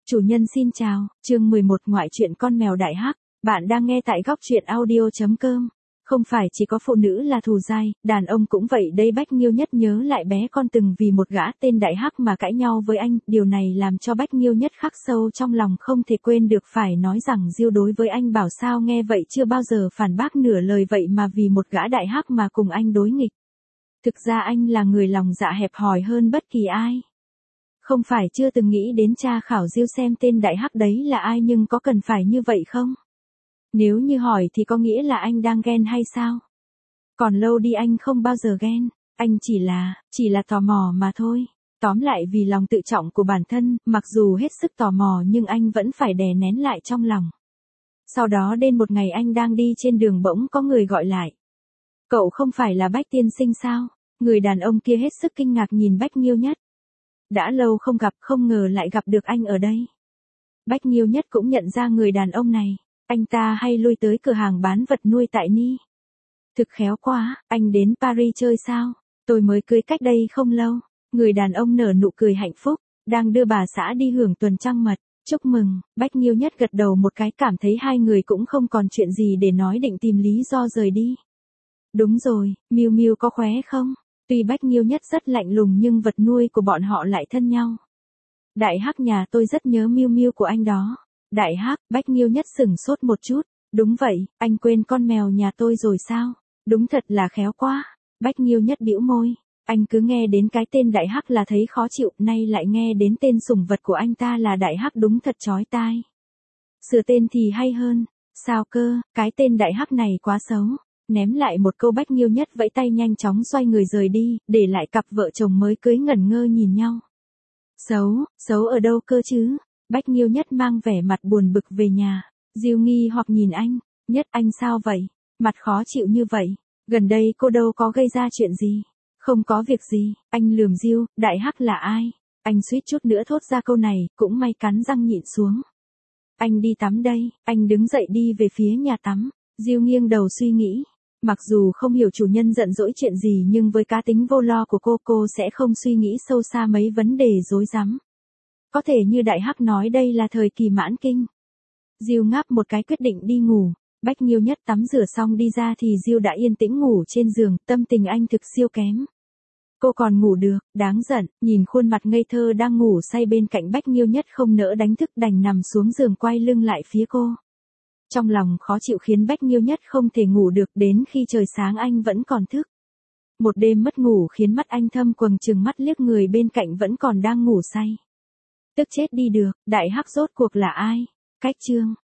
Chủ nhân xin chào, chương 11 ngoại truyện con mèo đại hắc. Bạn đang nghe tại góc truyện audio.com. Không phải chỉ có phụ nữ là thù dai, đàn ông cũng vậy đây. Bách Nghiêu Nhất nhớ lại bé con từng vì một gã tên đại hắc mà cãi nhau với anh, điều này làm cho Bách Nghiêu Nhất khắc sâu trong lòng không thể quên được. Phải nói rằng Diêu đối với anh Bảo sao nghe vậy chưa bao giờ phản bác nửa lời, vậy mà vì một gã đại hắc mà cùng anh đối nghịch. Thực ra anh là người lòng dạ hẹp hòi hơn bất kỳ ai. Không phải chưa từng nghĩ đến tra khảo Diêu xem tên đại hắc đấy là ai, nhưng có cần phải như vậy không? Nếu như hỏi thì có nghĩa là anh đang ghen hay sao? Còn lâu đi, anh không bao giờ ghen, anh chỉ là tò mò mà thôi. Tóm lại vì lòng tự trọng của bản thân, mặc dù hết sức tò mò nhưng anh vẫn phải đè nén lại trong lòng. Sau đó đến một ngày anh đang đi trên đường bỗng có người gọi lại. Cậu không phải là Bách tiên sinh sao? Người đàn ông kia hết sức kinh ngạc nhìn Bách Nghiêu Nhất. Đã lâu không gặp, không ngờ lại gặp được anh ở đây. Bách Nghiêu Nhất cũng nhận ra người đàn ông này, anh ta hay lui tới cửa hàng bán vật nuôi tại Ni. Thực khéo quá, anh đến Paris chơi sao? Tôi mới cưới cách đây không lâu. Người đàn ông nở nụ cười hạnh phúc, đang đưa bà xã đi hưởng tuần trăng mật. Chúc mừng. Bách Nghiêu Nhất gật đầu một cái, cảm thấy hai người cũng không còn chuyện gì để nói, định tìm lý do rời đi. Đúng rồi, Miu Miu có khỏe không? Tuy Bách Nghiêu Nhất rất lạnh lùng nhưng vật nuôi của bọn họ lại thân nhau. Đại hắc nhà tôi rất nhớ Miu Miu của anh đó. Đại hắc, Bách Nghiêu Nhất sửng sốt một chút. Đúng vậy, anh quên con mèo nhà tôi rồi sao? Đúng thật là khéo quá. Bách Nghiêu Nhất bĩu môi. Anh cứ nghe đến cái tên đại hắc là thấy khó chịu, nay lại nghe đến tên sủng vật của anh ta là đại hắc, đúng thật chói tai. Sửa tên thì hay hơn. Sao cơ, cái tên đại hắc này quá xấu. Ném lại một câu, Bách Nghiêu Nhất vẫy tay nhanh chóng xoay người rời đi, để lại cặp vợ chồng mới cưới ngẩn ngơ nhìn nhau. Xấu ở đâu cơ chứ? Bách Nghiêu Nhất mang vẻ mặt buồn bực về nhà. Diêu nghi hoặc nhìn anh. Nhất, anh sao vậy? Mặt khó chịu như vậy. Gần đây cô đâu có gây ra chuyện gì? Không có việc gì. Anh lườm Diêu. Đại hắc là ai? Anh suýt chút nữa thốt ra câu này, cũng may cắn răng nhịn xuống. Anh đi tắm đây. Anh đứng dậy đi về phía nhà tắm. Diêu nghiêng đầu suy nghĩ. Mặc dù không hiểu chủ nhân giận dỗi chuyện gì nhưng với cá tính vô lo của cô sẽ không suy nghĩ sâu xa mấy vấn đề rối rắm. Có thể như đại hắc nói đây là thời kỳ mãn kinh. Diêu ngáp một cái quyết định đi ngủ. Bách Nghiêu Nhất tắm rửa xong đi ra thì Diêu đã yên tĩnh ngủ trên giường, tâm tình anh thực siêu kém. Cô còn ngủ được, đáng giận, nhìn khuôn mặt ngây thơ đang ngủ say bên cạnh Bách Nghiêu Nhất không nỡ đánh thức, đành nằm xuống giường quay lưng lại phía cô. Trong lòng khó chịu khiến Bách Nghiêu Nhất không thể ngủ được, đến khi trời sáng anh vẫn còn thức. Một đêm mất ngủ khiến mắt anh thâm quầng, trừng mắt liếc người bên cạnh vẫn còn đang ngủ say. Tức chết đi được, đại hắc rốt cuộc là ai? Cách chương.